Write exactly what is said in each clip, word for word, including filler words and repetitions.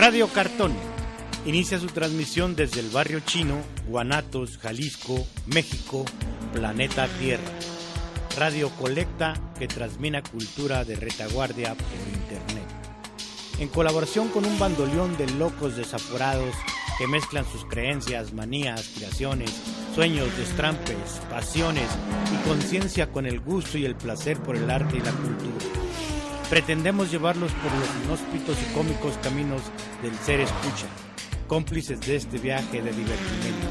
Radio Cartón inicia su transmisión desde el barrio chino, Guanatos, Jalisco, México, planeta Tierra. Radio Colecta que transmite cultura de retaguardia por internet. En colaboración con un bandoleón de locos desaforados que mezclan sus creencias, manías, aspiraciones, sueños, destrampes, pasiones y conciencia con el gusto y el placer por el arte y la cultura. Pretendemos llevarlos por los inhóspitos y cómicos caminos del ser escucha, cómplices de este viaje de divertimento.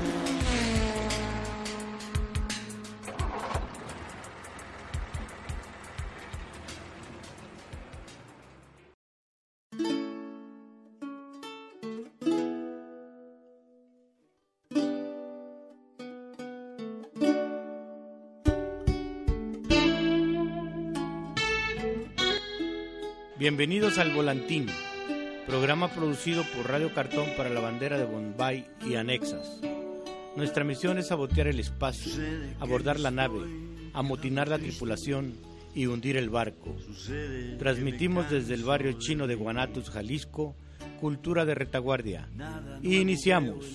Bienvenidos al Volantín, programa producido por Radio Cartón para la bandera de Bombay y anexas. Nuestra misión es sabotear el espacio, abordar la nave, amotinar la tripulación y hundir el barco. Transmitimos desde el barrio chino de Guanatos, Jalisco, cultura de retaguardia. Y iniciamos.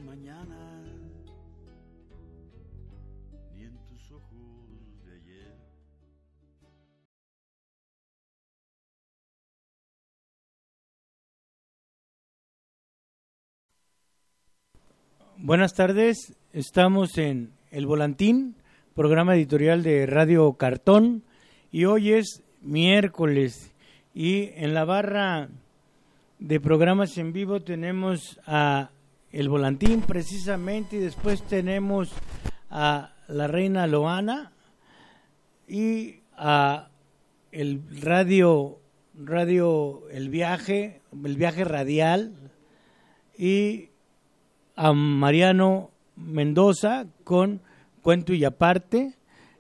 Buenas tardes, estamos en El Volantín, programa editorial de Radio Cartón, y hoy es miércoles y en la barra de programas en vivo tenemos a El Volantín precisamente, y después tenemos a la Reina Loana y a el radio, radio El Viaje, El Viaje Radial, y a Mariano Mendoza con Cuento y Aparte.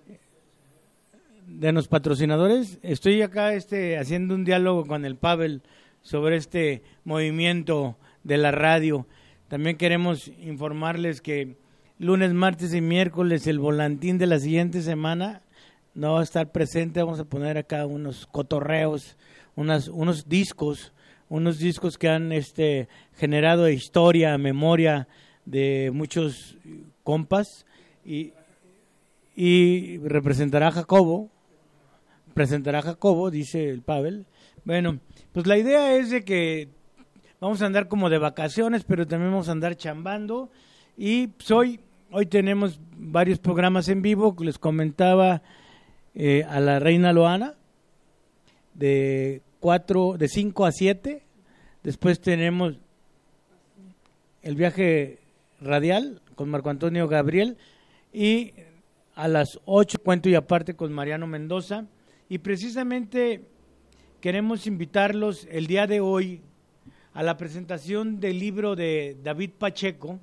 De los patrocinadores, estoy acá este haciendo un diálogo con el Pavel sobre este movimiento de la radio. También queremos informarles que lunes, martes y miércoles el Volantín de la siguiente semana no va a estar presente. Vamos a poner acá unos cotorreos, unas, unos discos unos discos que han este generado historia, memoria de muchos compas, y, y representará a Jacobo, presentará a Jacobo, dice el Pavel. Bueno, pues la idea es de que vamos a andar como de vacaciones, pero también vamos a andar chambando, y pues hoy, hoy tenemos varios programas en vivo. Les comentaba eh, a la Reina Loana, de cuatro, de cinco a siete. Después tenemos El Viaje Radial con Marco Antonio Gabriel, y a las ocho Cuento y Aparte con Mariano Mendoza. Y precisamente queremos invitarlos el día de hoy a la presentación del libro de David Pacheco,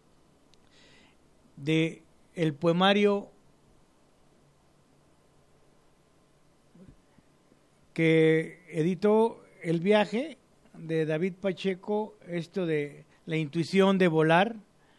de el poemario que editó El Viaje de David Pacheco, esto de la intuición de volar.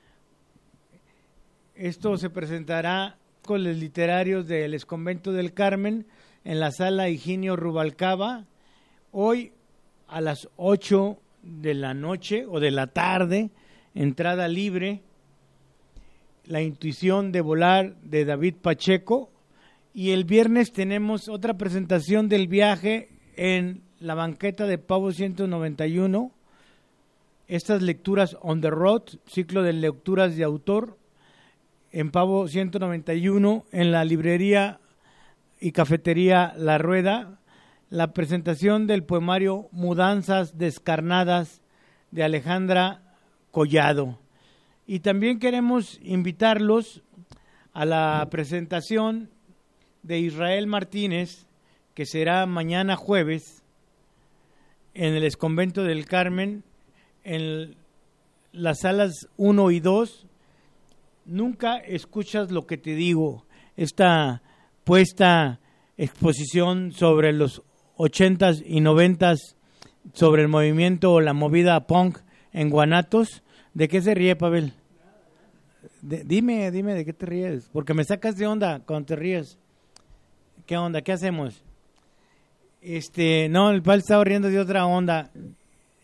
Esto se presentará con los literarios del Exconvento del Carmen en la sala Higinio Rubalcaba, hoy a las ocho de la noche o de la tarde, entrada libre. La intuición de volar de David Pacheco. Y el viernes tenemos otra presentación del Viaje en la banqueta de Pavo ciento noventa y uno. Estas lecturas on the road, ciclo de lecturas de autor, en Pavo ciento noventa y uno, en la librería y cafetería La Rueda. La presentación del poemario Mudanzas Descarnadas de Alejandra Collado. Y también queremos invitarlos a la presentación de Israel Martínez, que será mañana jueves en el Exconvento del Carmen, en las salas uno y dos. Nunca escuchas lo que te digo. Esta puesta exposición sobre los ochentas y noventas, sobre el movimiento o la movida punk en Guanatos. ¿De qué se ríe, Pavel? De, dime, dime de qué te ríes, porque me sacas de onda cuando te ríes. ¿Qué onda? ¿Qué hacemos? Este, no, el Pavel estaba riendo de otra onda.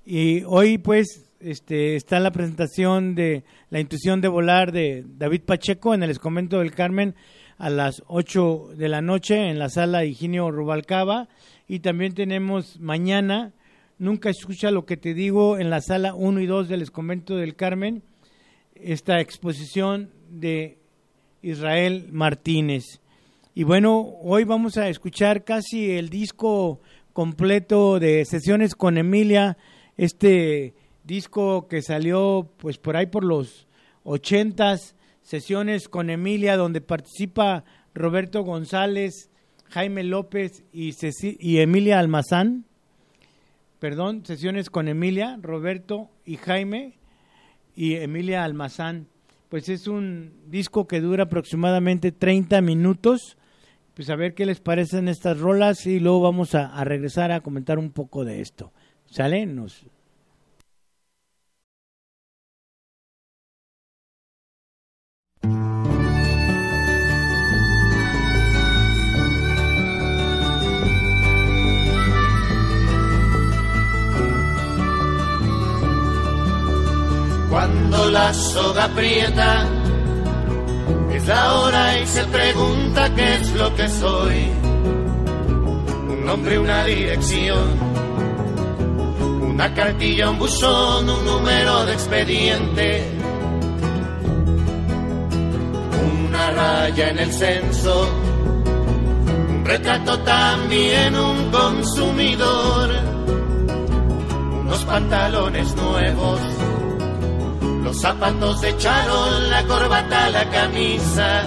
Y hoy pues este, está la presentación de La intuición de volar de David Pacheco en el Exconvento del Carmen a las ocho de la noche en la sala Higinio Rubalcaba. Y también tenemos mañana Nunca escucha lo que te digo en la sala uno y dos del Exconvento del Carmen, esta exposición de Israel Martínez. Y bueno, hoy vamos a escuchar casi el disco completo de Sesiones con Emilia, este disco que salió pues por ahí por los ochentas, Sesiones con Emilia, donde participa Roberto González, Jaime López y, Ceci- y Emilia Almazán. Perdón, Sesiones con Emilia, Roberto y Jaime y Emilia Almazán. Pues es un disco que dura aproximadamente treinta minutos. Pues a ver qué les parecen estas rolas y luego vamos a, a regresar a comentar un poco de esto. ¿Sale? Nos... Cuando la soga aprieta, es la hora y se pregunta qué es lo que soy. Un nombre, una dirección, una cartilla, un buzón, un número de expediente, una raya en el censo, un retrato también, un consumidor, unos pantalones nuevos, los zapatos de charol, la corbata, la camisa.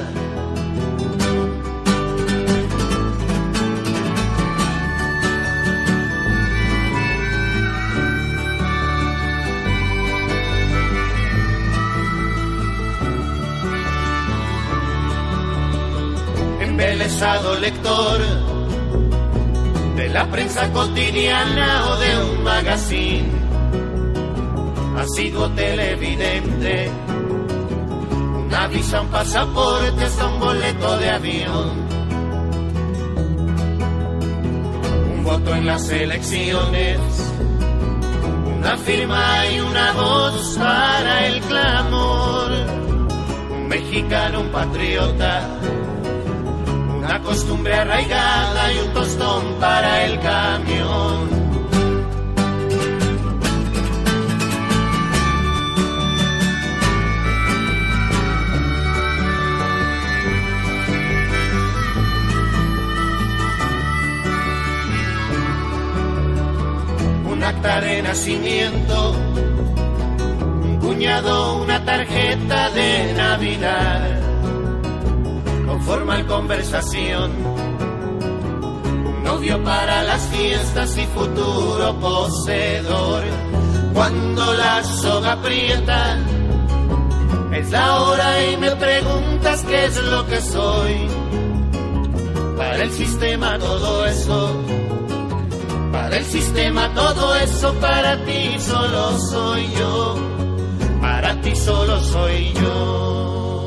Embelesado lector de la prensa cotidiana o de un magazine, asiduo televidente, una visa, un pasaporte, hasta un boleto de avión, un voto en las elecciones, una firma y una voz para el clamor, un mexicano, un patriota, una costumbre arraigada y un tostón para el camión. Un acta de nacimiento, un cuñado, una tarjeta de Navidad, con formal conversación, un novio para las fiestas y futuro poseedor. Cuando la soga aprieta, es la hora y me preguntas qué es lo que soy. Para el sistema todo eso, para el sistema todo eso, para ti solo soy yo, para ti solo soy yo.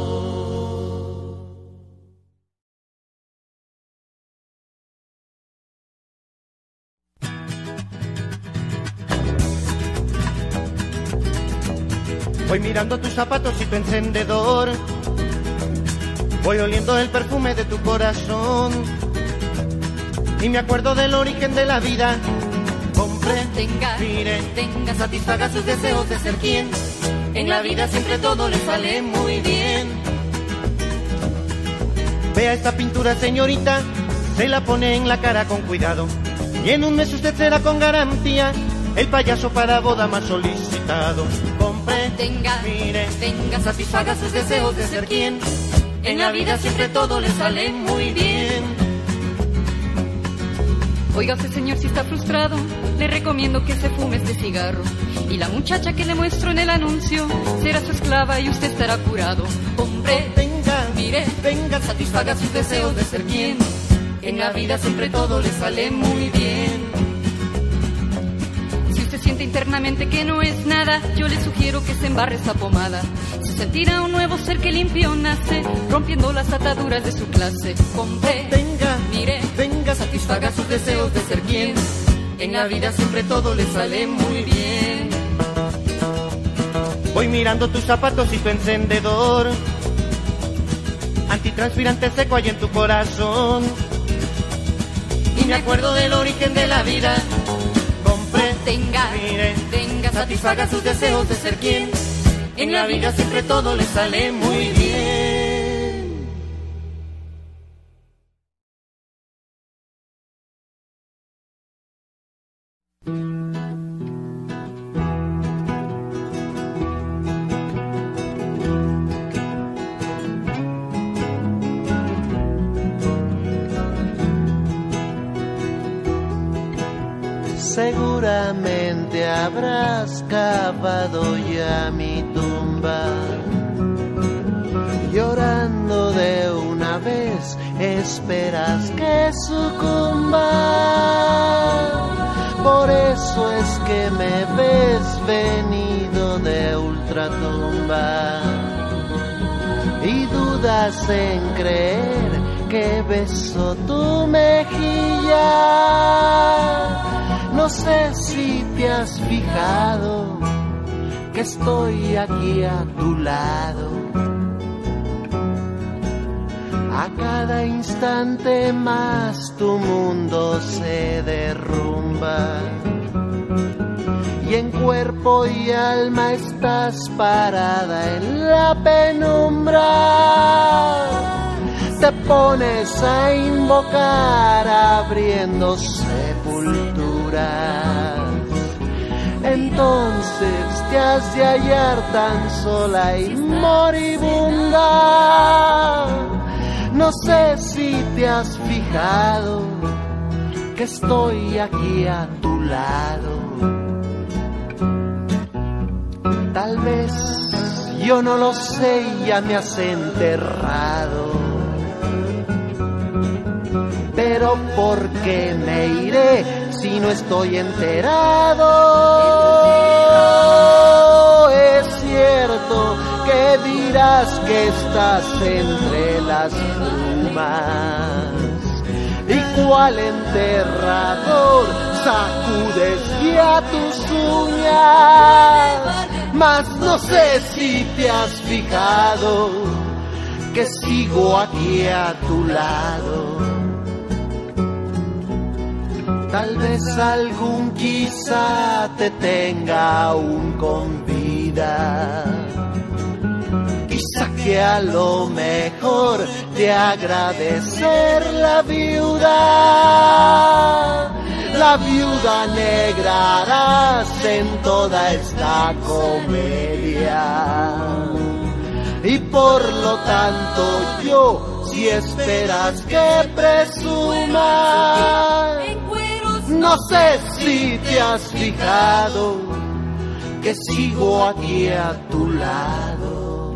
Voy mirando tus zapatos y tu encendedor, voy oliendo el perfume de tu corazón, y me acuerdo del origen de la vida. Compré, tenga, mire, tenga, satisfaga sus deseos de ser quien. En la vida siempre todo le sale muy bien. Vea esta pintura, señorita, se la pone en la cara con cuidado, y en un mes usted será con garantía el payaso para boda más solicitado. Compré, tenga, mire, tenga, satisfaga sus deseos de ser quien. En la vida siempre todo le sale muy bien. Oiga usted, señor, si está frustrado, le recomiendo que se fume este cigarro. Y la muchacha que le muestro en el anuncio será su esclava y usted estará curado. Hombre, tenga, mire, venga, satisfaga sus deseos de ser quien. En la vida siempre todo le sale muy bien. Si usted siente internamente que no es nada, yo le sugiero que se embarre esta pomada. Se sentirá un nuevo ser que limpio nace, rompiendo las ataduras de su clase. Hombre, tenga, mire, venga, satisfaga sus deseos de ser quien. En la vida siempre todo le sale muy bien. Voy mirando tus zapatos y tu encendedor, antitranspirante seco hay en tu corazón. Y me acuerdo del origen de la vida. Compré, Tenga, mire, tenga, satisfaga sus deseos de ser quien. En la vida siempre todo le sale muy bien. Seguramente habrás cavado ya mi tumba, llorando de una vez, esperas que sucumba. Por eso es que me ves venido de ultratumba y dudas en creer que beso tu mejilla. No sé si te has fijado que estoy aquí a tu lado. A cada instante más tu mundo se derrumba y en cuerpo y alma estás parada en la penumbra. Te pones a invocar abriendo sepulturas. Entonces te has de hallar tan sola y moribunda. No sé si te has fijado que estoy aquí a tu lado. Tal vez yo no lo sé y ya me has enterrado. Pero ¿por qué me iré si no estoy enterado? Es cierto que dirás que estás entre las plumas, y cual enterrador sacudes ya tus uñas. Mas no sé si te has fijado que sigo aquí a tu lado. Tal vez algún quizá te tenga aún con vida, quizá que a lo mejor te agradecer la viuda. La viuda negra harás en toda esta comedia, y por lo tanto yo, si esperas que presuma, no sé si te has fijado que sigo aquí a tu lado.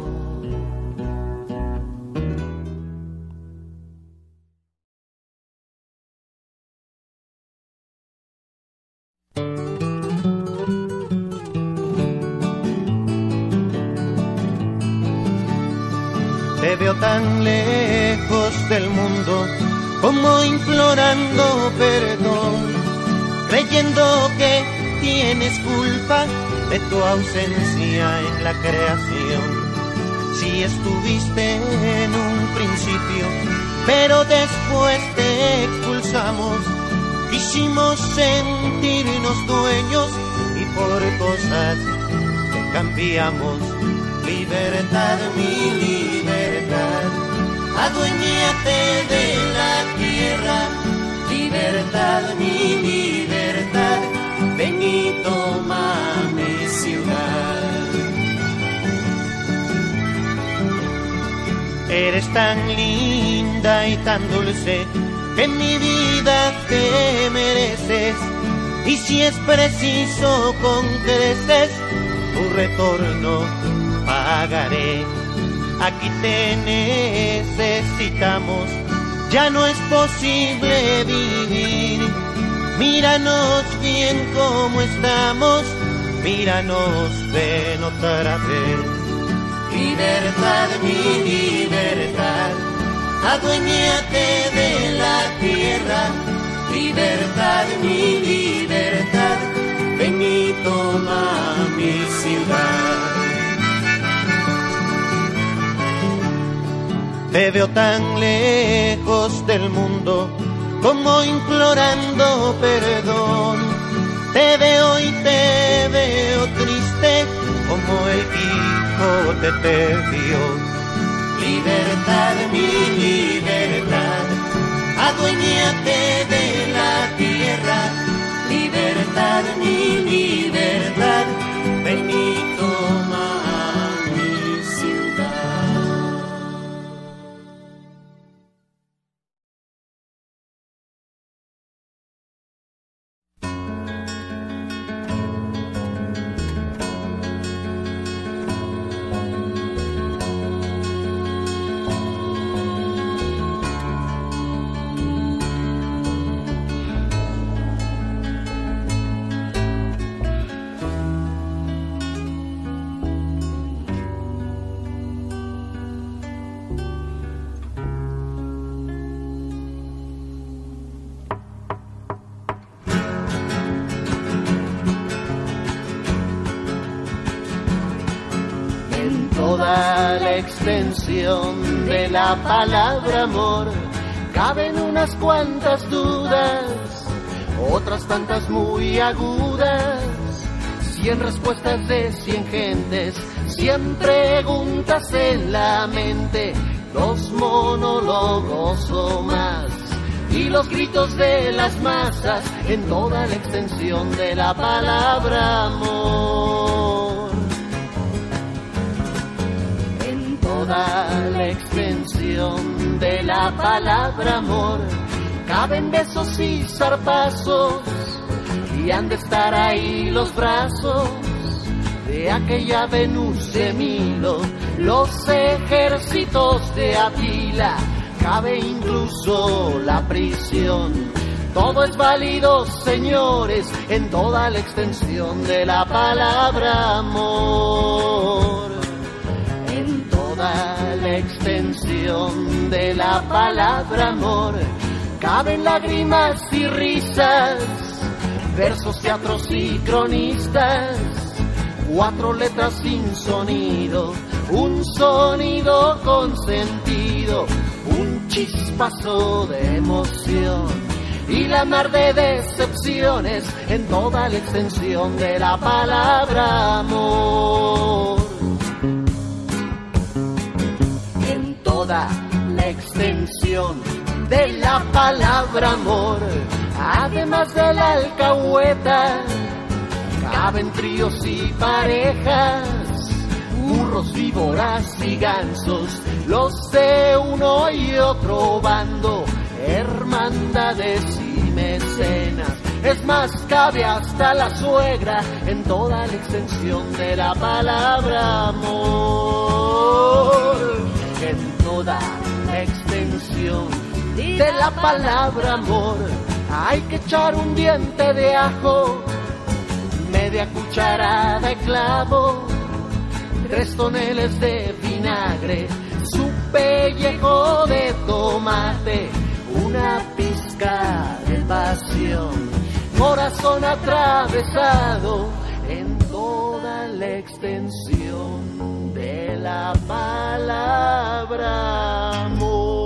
Te veo tan lejos del mundo, como implorando perdón, creyendo que tienes culpa de tu ausencia en la creación. Si estuviste en un principio, pero después te expulsamos, quisimos sentirnos dueños y por cosas te cambiamos. Libertad, mi libertad, aduéñate de la tierra. Libertad, mi libertad, ven y toma mi ciudad. Eres tan linda y tan dulce que en mi vida te mereces, y si es preciso con creces tu retorno pagaré. Aquí te necesitamos, ya no es posible vivir. Míranos bien como estamos, míranos, ven otra vez. Libertad, mi libertad, aduéñate de la tierra. Libertad, mi libertad, Te veo tan lejos del mundo como implorando perdón. Te veo y te veo triste como el Quijote te vio. Libertad, mi libertad, adueñate de la tierra. Libertad, mi libertad, ven y toma mi ciudad. Toda la extensión de la palabra amor caben unas cuantas dudas, otras tantas muy agudas, cien respuestas de cien gentes, cien preguntas en la mente, dos monólogos o más y los gritos de las masas en toda la extensión de la palabra amor. Toda la extensión de la palabra amor caben besos y zarpazos y han de estar ahí los brazos de aquella Venus de Milo, los ejércitos de Atila, cabe incluso la prisión. Todo es válido, señores, en toda la extensión de la palabra amor. Toda la extensión de la palabra amor caben lágrimas y risas, versos, teatros y cronistas, cuatro letras sin sonido, un sonido con sentido, un chispazo de emoción y la mar de decepciones en toda la extensión de la palabra amor. Toda la extensión de la palabra amor, además de la alcahueta, caben tríos y parejas, burros, víboras y gansos, los de uno y otro bando, hermandades y mecenas. Es más, cabe hasta la suegra en toda la extensión de la palabra amor. En toda la extensión de la palabra amor hay que echar un diente de ajo, media cucharada de clavo, tres toneles de vinagre, su pellejo de tomate, una pizca de pasión, corazón atravesado en toda la extensión de la palabra amor.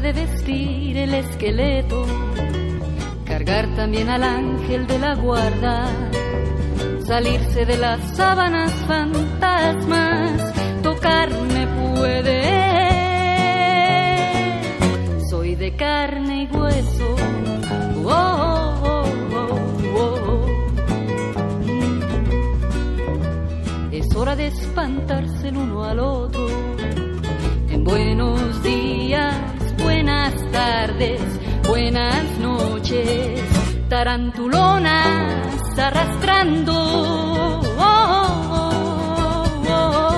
de vestir el esqueleto, cargar también al ángel de la guarda, salirse de las sábanas fantasmas, tocarme puede. Soy de carne y hueso. Oh, oh, oh, oh. Es hora de espantarse el uno al otro. En buenos días, buenas tardes, buenas noches, tarantulonas arrastrando. Oh, oh, oh, oh.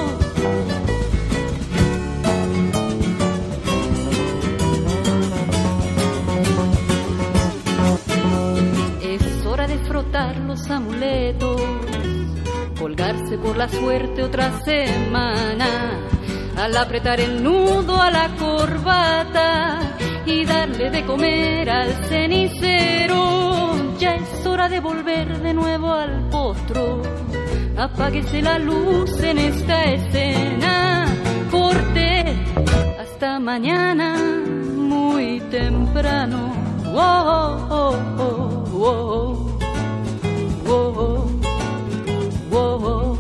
Es hora de frotar los amuletos, colgarse por la suerte otra semana, al apretar el nudo a la corbata y darle de comer al cenicero. Ya es hora de volver de nuevo al potro, apáguese la luz en esta escena, corte hasta mañana muy temprano. Oh, oh, oh, oh, oh, oh, oh, oh.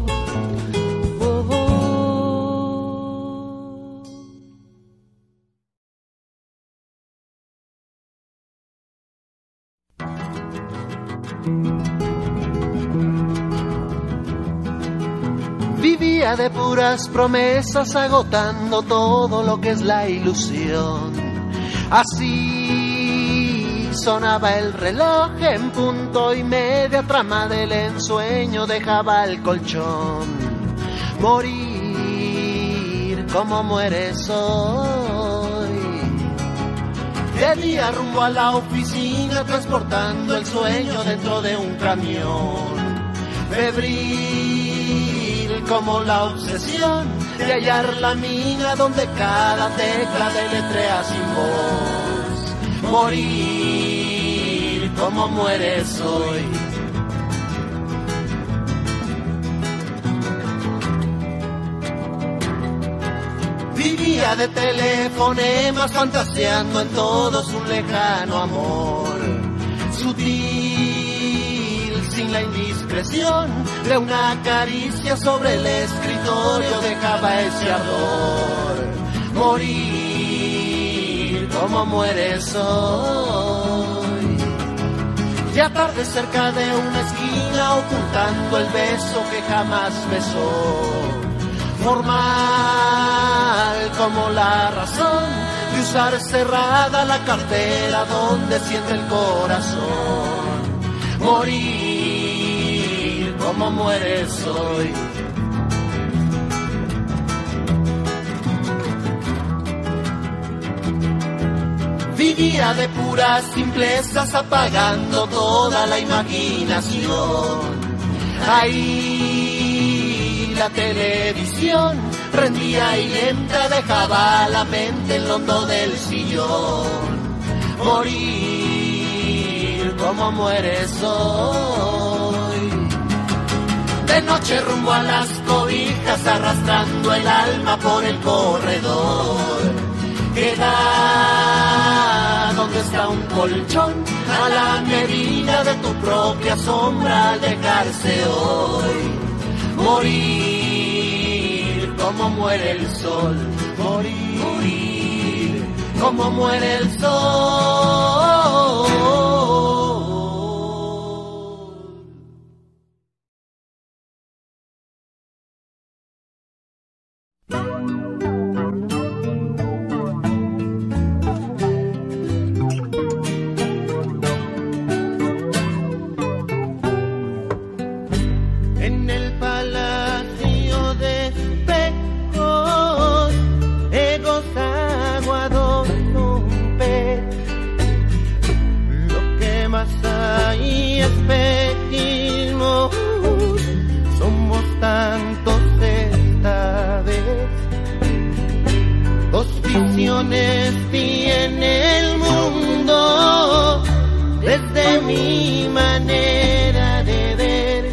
Vivía de puras promesas, agotando todo lo que es la ilusión. Así sonaba el reloj en punto y media, trama del ensueño dejaba el colchón. Morir como mueres hoy. De día rumbo a la oficina, transportando el sueño dentro de un camión. Febril como la obsesión de hallar la mina donde cada tecla deletrea sin voz. Morir como mueres hoy. Vivía de telefonemas, fantaseando en todos un lejano amor. Sutil, sin la indiscreción de una caricia sobre el escritorio, dejaba ese ardor. Morir como mueres hoy. Ya tarde cerca de una esquina, ocultando el beso que jamás besó. Formal como la razón de usar cerrada la cartera donde siente el corazón. Morir como mueres hoy. Vivía de puras simplezas, apagando toda la imaginación. Ahí la televisión prendía y lenta dejaba la mente en lo hondo del sillón. Morir como mueres hoy. De noche rumbo a las cobijas, arrastrando el alma por el corredor. Queda donde está un colchón, a la medida de tu propia sombra al dejarse hoy. Morir como muere el sol, morir, morir como muere el sol. Vi en el mundo desde mi manera de ver,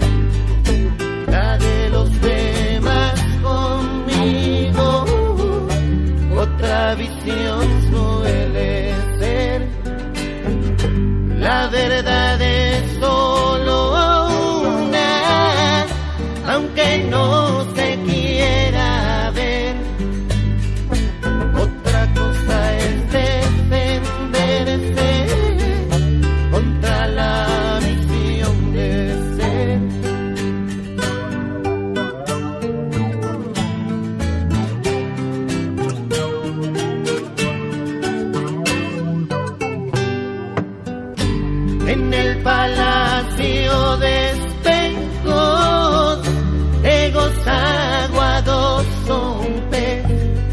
la de los demás conmigo, otra la visión suele ser. La verdad es solo una, aunque no se quiera ver. Otra cosa es defenderse contra la misión de ser. En el palacio de espejos, egos aguados son pez.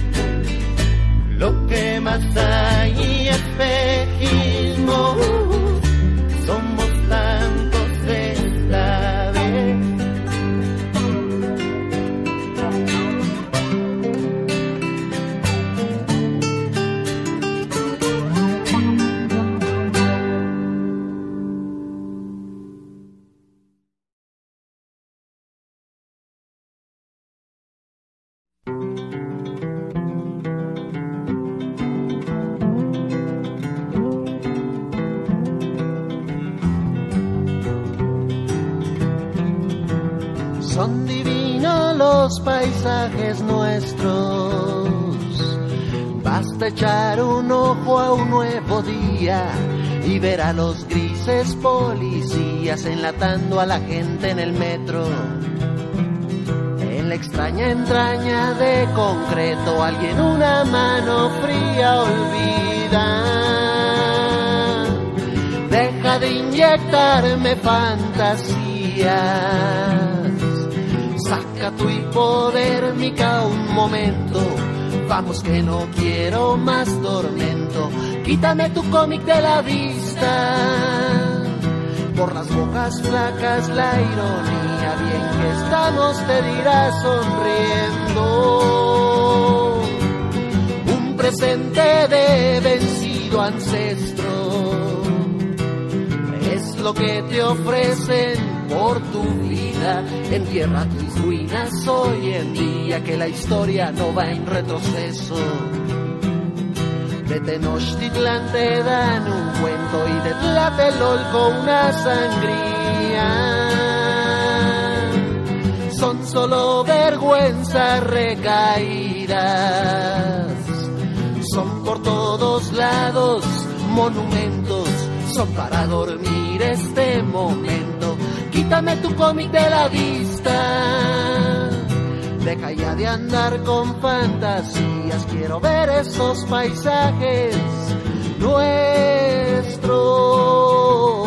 Lo que más hay espejismo, somos tantos esta vez. Son divinos los paisajes nuestros, basta echar un ojo a un nuevo día y ver a los grises policías enlatando a la gente en el metro. En la extraña entraña de concreto alguien una mano fría olvida. Deja de inyectarme fantasías, saca tu hipodérmica un momento, vamos que no quiero más tormento. Quítame tu cómic de la vista, por las bocas flacas la ironía, bien que estamos te dirá sonriendo. Un presente de vencido ancestro es lo que te ofrecen por tu vida. Entierra tus ruinas hoy en día, que la historia no va en retroceso. De Tenochtitlán te dan un cuento y de Tlatelolco una sangría. Son solo vergüenzas recaídas, son por todos lados monumentos, son para dormir este momento. Quítame tu cómic de la vista, deja ya de andar con fantasías, quiero ver esos paisajes nuestros.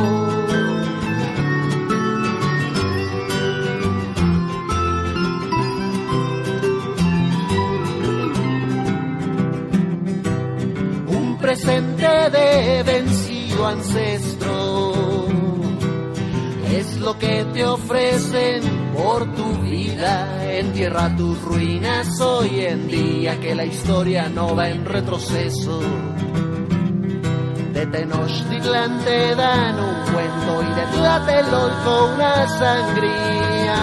Un presente de vencido ancestro es lo que te ofrecen por tu vida. Entierra tus ruinas hoy en día, que la historia no va en retroceso. De Tenochtitlán te dan un cuento y de Tlatelolco una sangría.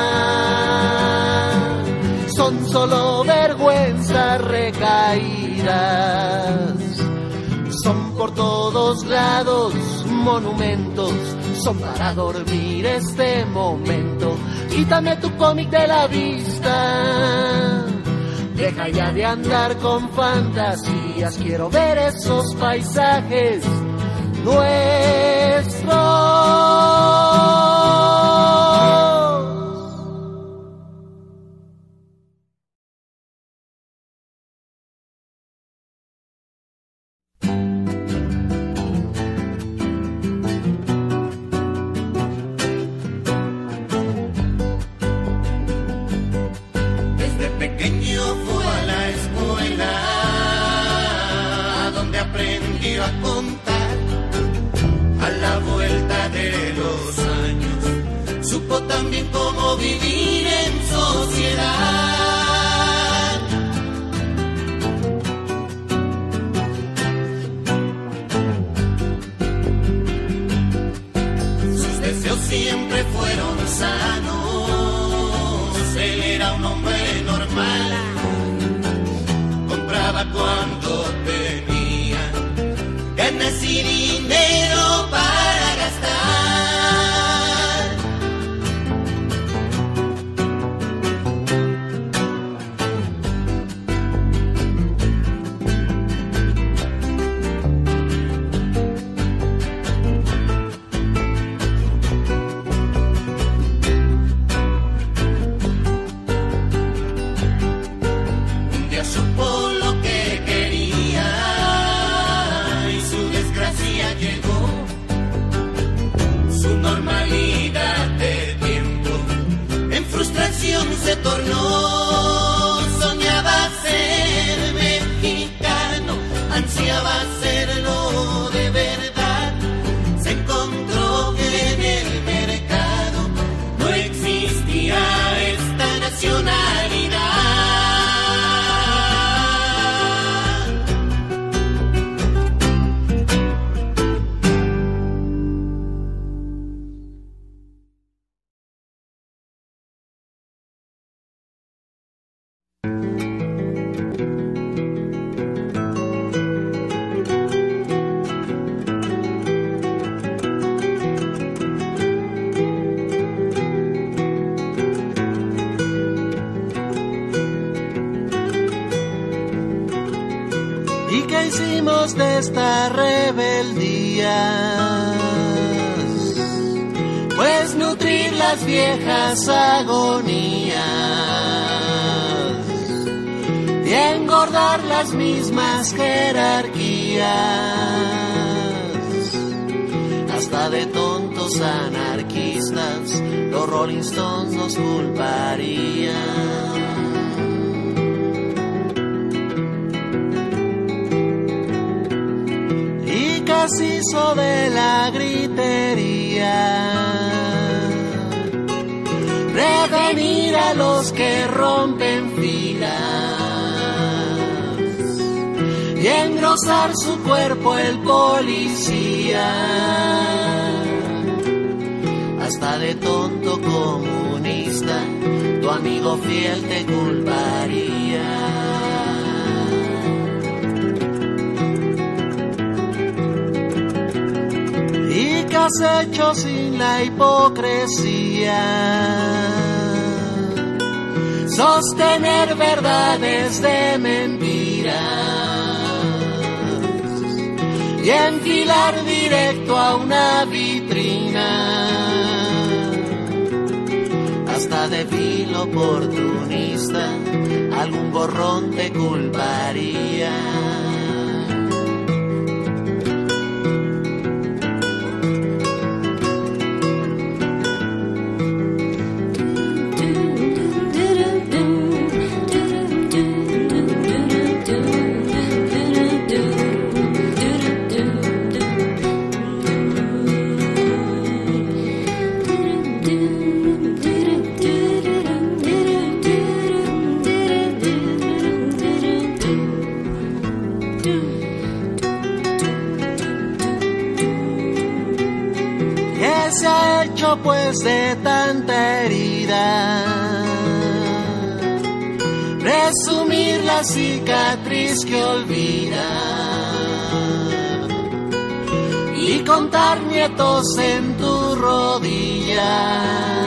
Son solo vergüenzas recaídas, son por todos lados monumentos, son para dormir este momento. Quítame tu cómic de la vista, deja ya de andar con fantasías, quiero ver esos paisajes nuestros. A contar a la vuelta de los años, supo también cómo vivir en sociedad. Sus deseos siempre fueron sanos, él era un hombre normal, compraba cuando tenía ganas y dinero para gastar. Se tornó, soñaba ser mexicano, ansiaba serlo de verdad. Se encontró que en el mercado no existía esta nacionalidad. De esta rebeldía, pues nutrir las viejas agonías y engordar las mismas jerarquías, hasta de tontos anarquistas los Rolling Stones nos culparían. Se hizo de la gritería prevenir a los que rompen filas y engrosar su cuerpo el policía, hasta de tonto comunista tu amigo fiel te culparía. ¿Qué has hecho sin la hipocresía? Sostener verdades de mentiras y enfilar directo a una vitrina, hasta de vil oportunista algún borrón te culparía. Pues de tanta herida, presumir la cicatriz que olvida y contar nietos en tu rodilla,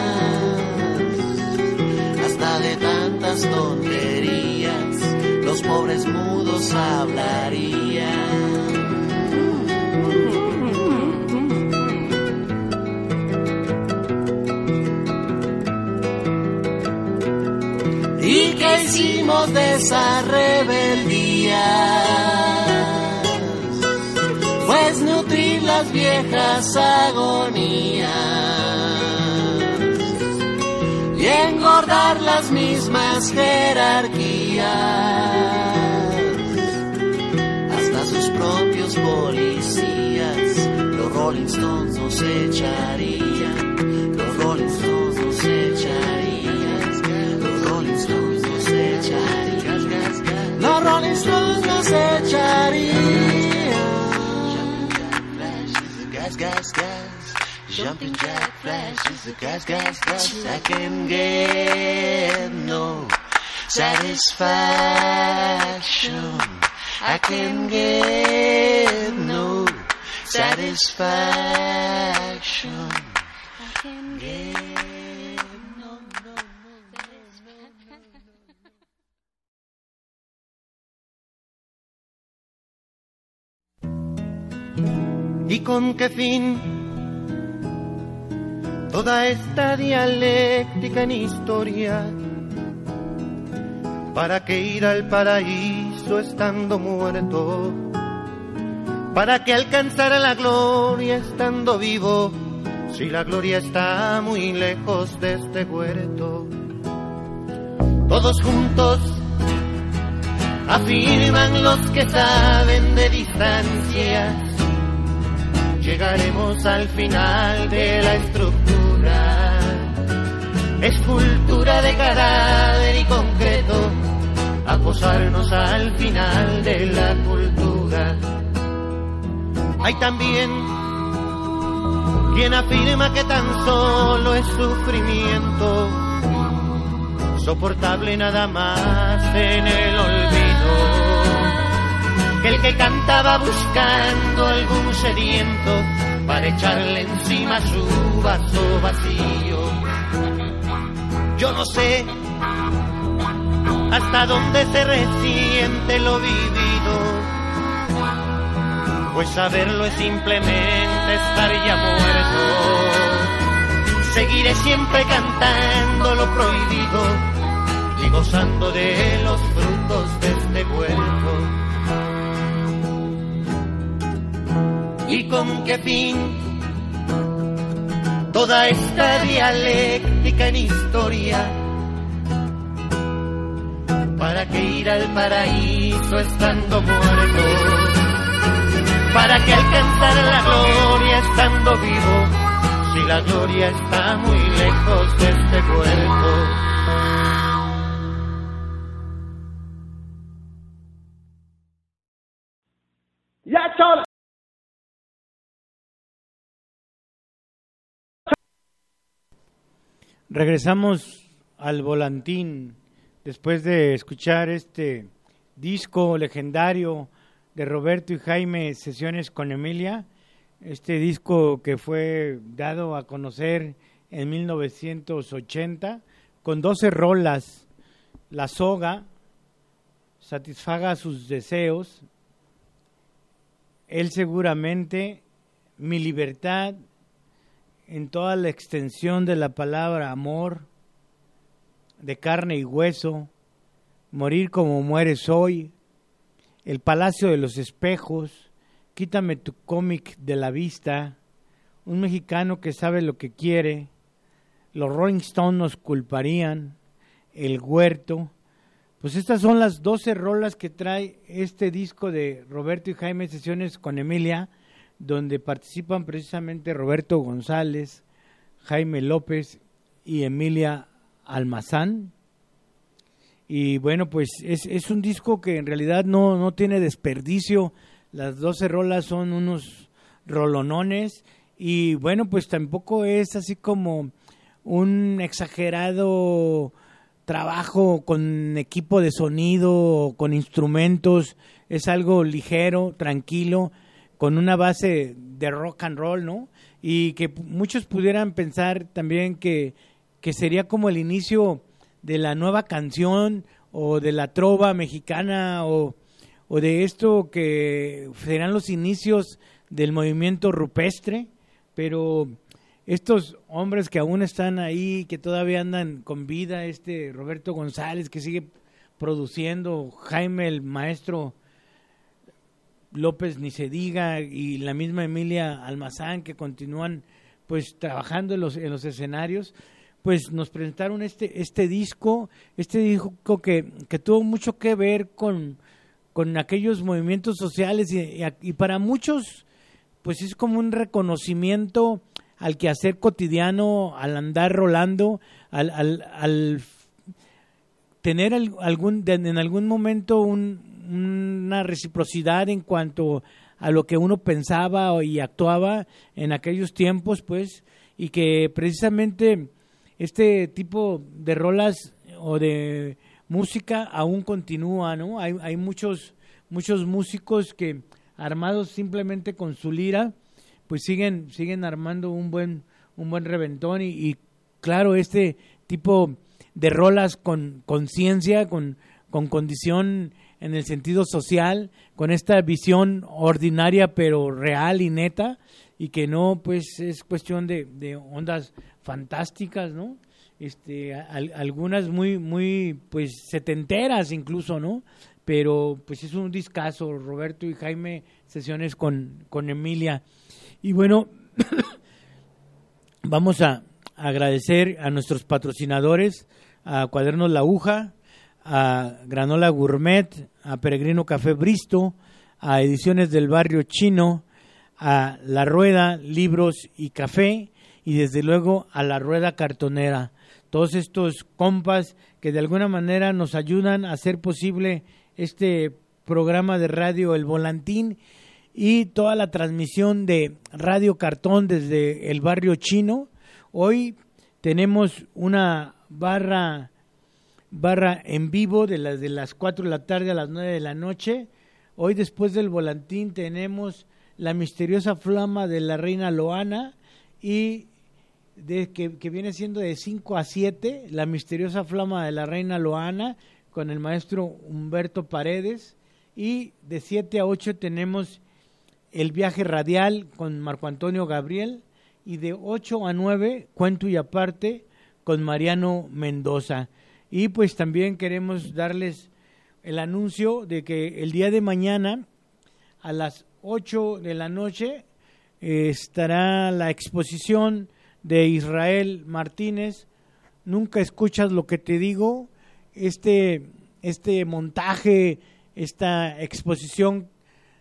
hasta de tantas tonterías los pobres mudos hablarían. ¿Y qué hicimos de esa rebeldía? Pues nutrir las viejas agonías y engordar las mismas jerarquías, hasta sus propios policías los Rolling Stones nos echarían, los Rolling Stones nos echarían, los Rolling Stones nos echarían, los Rolling Stones nos echarían. Gas, gas, gas, jumping jack flashes, the gas, gas, gas. I can get no satisfaction I can get no satisfaction. I can get no, no, no satisfaction. ¿Y con qué fin toda esta dialéctica en historia? ¿Para qué ir al paraíso estando muerto? ¿Para qué alcanzar la gloria estando vivo? Si la gloria está muy lejos de este huerto. Todos juntos afirman los que saben de distancias. Llegaremos al final de la estructura, escultura de cadáver y concreto, a posarnos al final de la cultura. Hay también quien afirma que tan solo es sufrimiento, soportable nada más en el olvido, que el que cantaba buscando algún sediento para echarle encima su vaso vacío. Yo no sé hasta dónde se resiente lo vivido, pues saberlo es simplemente estar ya muerto. Seguiré siempre cantando lo prohibido y gozando de los frutos de este huerto. ¿Y con qué fin toda esta dialéctica en historia? ¿Para qué ir al paraíso estando muerto? ¿Para qué alcanzar la gloria estando vivo? Si la gloria está muy lejos de este puerto. Ya, chao. Regresamos al volantín después de escuchar este disco legendario de Roberto y Jaime, Sesiones con Emilia, este disco que fue dado a conocer en mil novecientos ochenta con doce rolas. La soga, Satisfaga sus deseos, Él seguramente, Mi libertad, en toda la extensión de la palabra amor, De carne y hueso, Morir como mueres hoy, El palacio de los espejos, Quítame tu cómic de la vista, Un mexicano que sabe lo que quiere, Los Rolling Stones nos culparían, El huerto. Pues estas son las doce rolas que trae este disco de Roberto y Jaime, Sesiones con Emilia, donde participan precisamente Roberto González, Jaime López y Emilia Almazán. Y bueno, pues es, es un disco que en realidad no, no tiene desperdicio. Las doce rolas son unos rolonones y bueno, pues tampoco es así como un exagerado trabajo con equipo de sonido, con instrumentos. Es algo ligero, tranquilo, con una base de rock and roll, ¿no? Y que muchos pudieran pensar también que, que sería como el inicio de la nueva canción o de la trova mexicana o, o de esto que serán los inicios del movimiento rupestre, pero estos hombres que aún están ahí, que todavía andan con vida, este Roberto González que sigue produciendo, Jaime el maestro López ni se diga, y la misma Emilia Almazán, que continúan pues trabajando en los, en los escenarios, pues nos presentaron este, este disco, este disco que, que tuvo mucho que ver con, con aquellos movimientos sociales y, y, y para muchos pues es como un reconocimiento al quehacer cotidiano, al andar rolando, al, al, al tener el, algún de, en algún momento un, una reciprocidad en cuanto a lo que uno pensaba y actuaba en aquellos tiempos, pues, y que precisamente este tipo de rolas o de música aún continúa, ¿no? Hay, hay muchos muchos músicos que armados simplemente con su lira, pues siguen siguen armando un buen un buen reventón y, y claro, este tipo de rolas con conciencia, con, con condición en el sentido social, con esta visión ordinaria pero real y neta, y que no, pues es cuestión de, de ondas fantásticas, ¿no? Este, al, algunas muy, muy, pues setenteras incluso, ¿no? Pero pues es un discazo, Roberto y Jaime, sesiones con, con Emilia. Y bueno, vamos a agradecer a nuestros patrocinadores, a Cuadernos La Aguja, a Granola Gourmet, a Peregrino Café Bristo, a Ediciones del Barrio Chino, a La Rueda, Libros y Café, y desde luego a La Rueda Cartonera. Todos estos compas que de alguna manera nos ayudan a hacer posible este programa de radio El Volantín y toda la transmisión de Radio Cartón desde el Barrio Chino. Hoy tenemos una barra barra en vivo de las de las cuatro de la tarde a las nueve de la noche. Hoy, después del Volantín, tenemos La Misteriosa Flama de la Reina Loana, y de que, que viene siendo de cinco a siete, La Misteriosa Flama de la Reina Loana con el maestro Humberto Paredes, y de siete a ocho tenemos El Viaje Radial con Marco Antonio Gabriel, y de ocho a nueve Cuento y Aparte con Mariano Mendoza. Y pues también queremos darles el anuncio de que el día de mañana a las ocho de la noche eh, estará la exposición de Israel Martínez, Nunca escuchas lo que te digo. Este, este montaje, esta exposición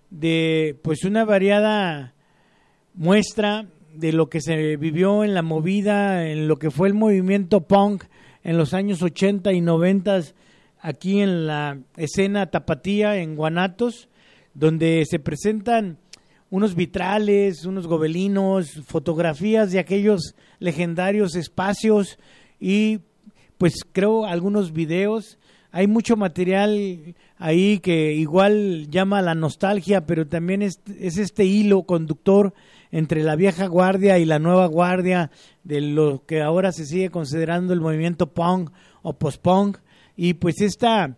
de pues una variada muestra de lo que se vivió en la movida, en lo que fue el movimiento punk en los años ochenta y noventa aquí en la escena tapatía en Guanatos, donde se presentan unos vitrales, unos gobelinos, fotografías de aquellos legendarios espacios y pues creo algunos videos. Hay mucho material ahí que igual llama a la nostalgia, pero también es, es este hilo conductor entre la vieja guardia y la nueva guardia de lo que ahora se sigue considerando el movimiento punk o post-punk, y pues esta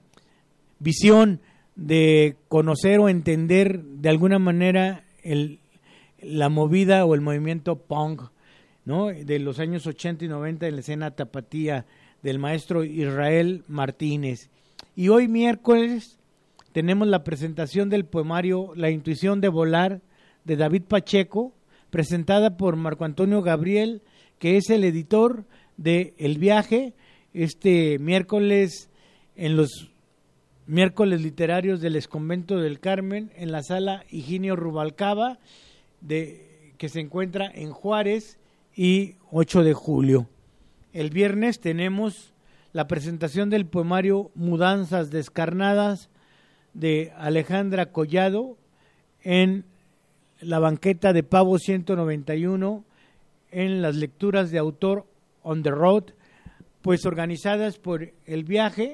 visión de conocer o entender de alguna manera el, la movida o el movimiento punk, ¿no?, de los años ochenta y noventa en la escena tapatía, del maestro Israel Martínez. Y hoy miércoles tenemos la presentación del poemario La Intuición de Volar de David Pacheco, presentada por Marco Antonio Gabriel, que es el editor de El Viaje, este miércoles en los miércoles literarios del Exconvento del Carmen, en la sala Higinio Rubalcaba, de, que se encuentra en Juárez y ocho de julio. El viernes tenemos la presentación del poemario Mudanzas Descarnadas de Alejandra Collado en la banqueta de Pavo ciento noventa y uno, en las lecturas de autor On the Road, pues organizadas por El Viaje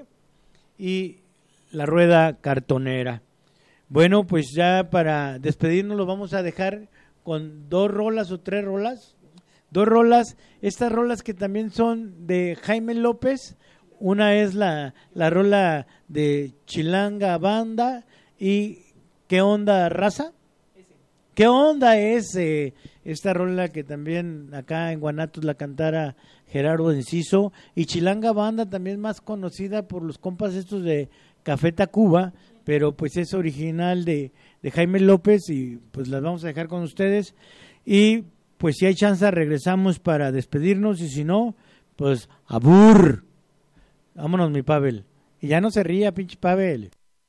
y La Rueda Cartonera. Bueno, pues ya para despedirnos lo vamos a dejar con dos rolas o tres rolas. Dos rolas, estas rolas que también son de Jaime López. Una es la, la rola de Chilanga Banda y ¿Qué onda, raza? ¿Qué onda es eh, esta rola que también acá en Guanatos la cantara Gerardo Enciso? Y Chilanga Banda también más conocida por los compas estos de Café Tacuba, pero pues es original de, de Jaime López, y pues las vamos a dejar con ustedes. Y pues si hay chance regresamos para despedirnos, y si no, pues abur. Vámonos, mi Pavel. Y ya no se ría, pinche Pavel.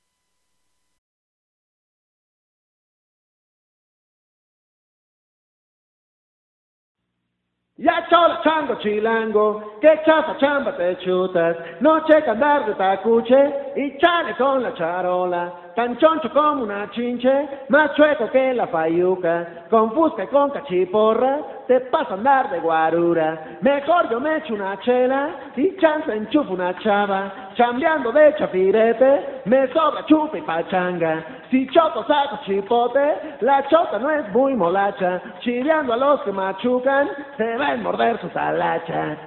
Ya chola chango chilango, que chafa chamba te chutas, noche que andar de tacuche y chale con la charola, tan choncho como una chinche, más chueco que la fayuca, con fusca y con cachiporra, te pasa a andar de guarura, mejor yo me echo una chela y chance enchufo una chava, chambeando de chafirete, me sobra chupa y pachanga. Si choco saco chipote, la chota no es muy molacha. Chileando a los que machucan, se va a morder su talacha.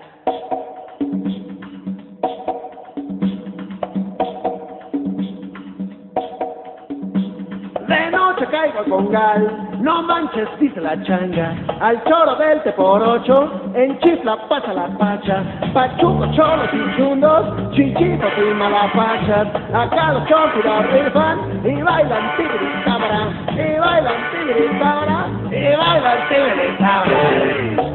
De noche caigo con gal, no manches, dice la changa. Al choro del te por ocho, en chifla pasa la pacha. Pachuco, choros y chundos, chichitos y malapachas. Acá los chorros rifan y bailan tigre y cabra. Y bailan tigre y cabra, y bailan tigre y cabra.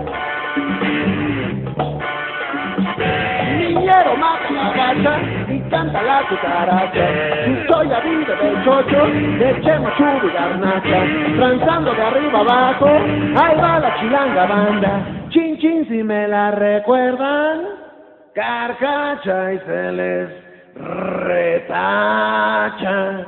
Niñero mata la gacha y canta la cucaracha. Si soy a vida del chocho, de chemo, chubi, garnacha. Transando de arriba abajo, ahí va la chilanga banda. Chin chin si me la recuerdan, carcacha y se les retacha.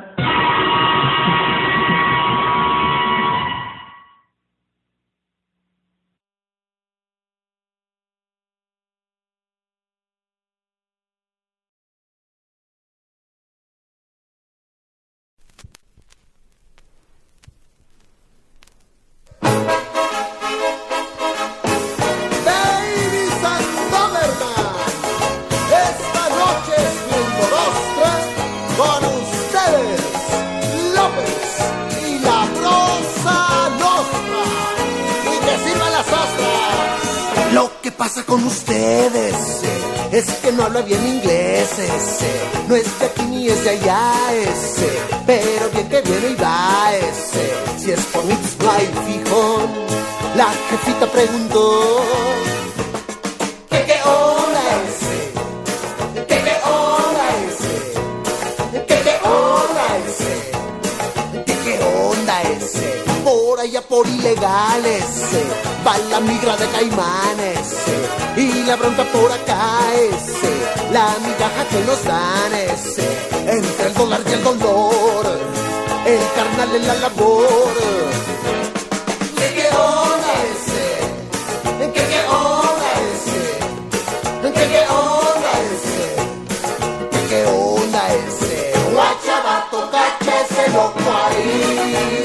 ¿Qué pasa con ustedes? Es que no habla bien inglés ese. No es de aquí ni es de allá ese. Pero bien que viene y va ese. Si es por mí no hay fijón. La jefita preguntó: ¿Qué qué onda ese? ¿Qué qué onda ese? ¿Qué qué onda ese? ¿Qué qué onda ese? Por allá por ilegales va la migra de caimanes y la bronca por acá ese, la migaja que nos dan ese, entre el dólar y el dolor, el carnal en la labor. ¿Qué qué onda ese? ¿Qué qué onda ese? ¿Qué qué onda ese? ¿Qué qué onda ese? Guachabato, cacha ese loco ahí.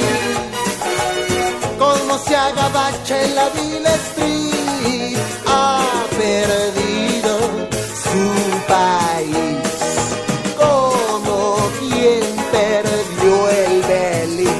Como se agabacha en la Ville Street, ha perdido su país, como quien perdió el Belice.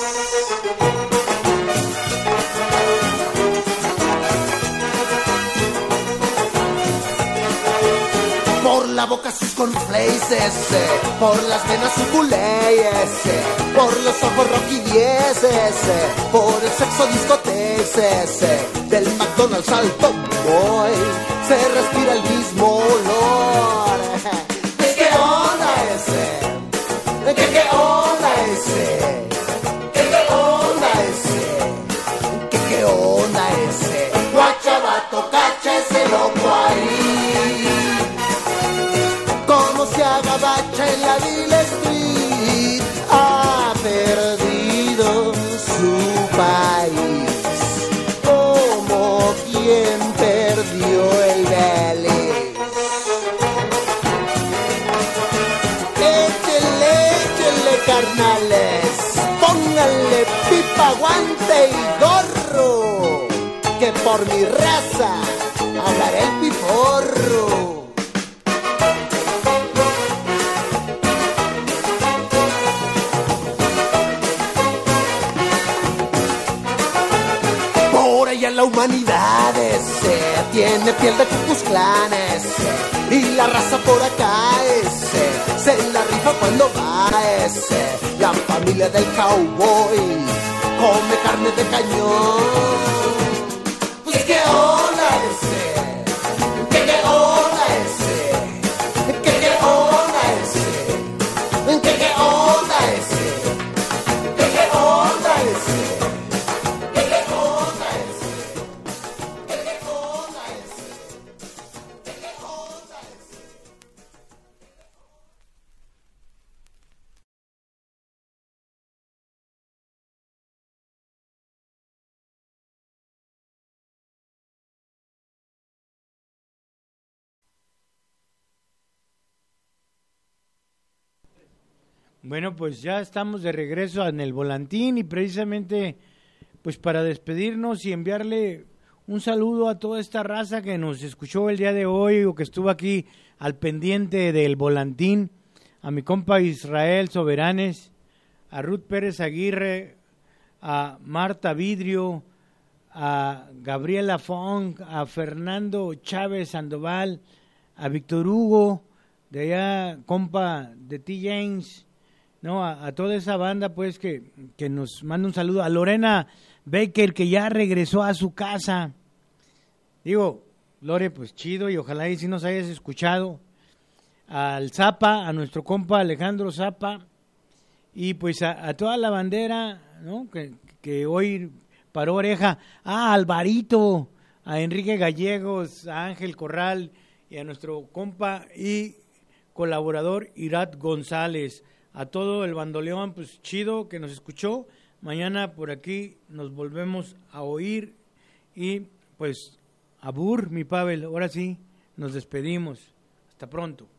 Por la boca sus cornflakes, por las venas su culé, por los ojos Rocky diez, por el sexo discoteques, del McDonald's al Tomboy, se respira el mismo olor. ¿Qué, qué onda ese? ¿Qué, qué onda ese? ¿Qué, qué onda ese? ¿Qué, qué onda ese? Guachabato, cacha ese loco ahí. Como se agabacha en la Ville Street, ha perdido su país, como quien perdió el Belice. Échele, échele, carnales, pónganle pipa, guante y gorro, que por mi raza hablaré el piporro. La humanidad ese tiene piel de Ku Klux Klan ese, y la raza por acá ese se la rifa cuando va ese. La familia del cowboy come carne de cañón. Pues qué onda ese, qué qué onda ese, qué qué onda ese, qué qué onda ese, qué qué onda ese. Bueno, pues ya estamos de regreso en el Volantín y precisamente pues para despedirnos y enviarle un saludo a toda esta raza que nos escuchó el día de hoy o que estuvo aquí al pendiente del Volantín, a mi compa Israel Soberanes, a Ruth Pérez Aguirre, a Marta Vidrio, a Gabriela Fong, a Fernando Chávez Sandoval, a Víctor Hugo, de allá, compa de T. James, no, a, a toda esa banda pues que, que nos manda un saludo, a Lorena Baker que ya regresó a su casa. Digo, Lore, pues chido y ojalá y si nos hayas escuchado. Al Zapa, a nuestro compa Alejandro Zapa y pues a, a toda la bandera, ¿no? Que, que hoy paró oreja. Ah, a Alvarito, a Enrique Gallegos, a Ángel Corral y a nuestro compa y colaborador Irat González. A todo el bandoleón, pues chido que nos escuchó. Mañana por aquí nos volvemos a oír y pues abur, mi Pavel, ahora sí, nos despedimos. Hasta pronto.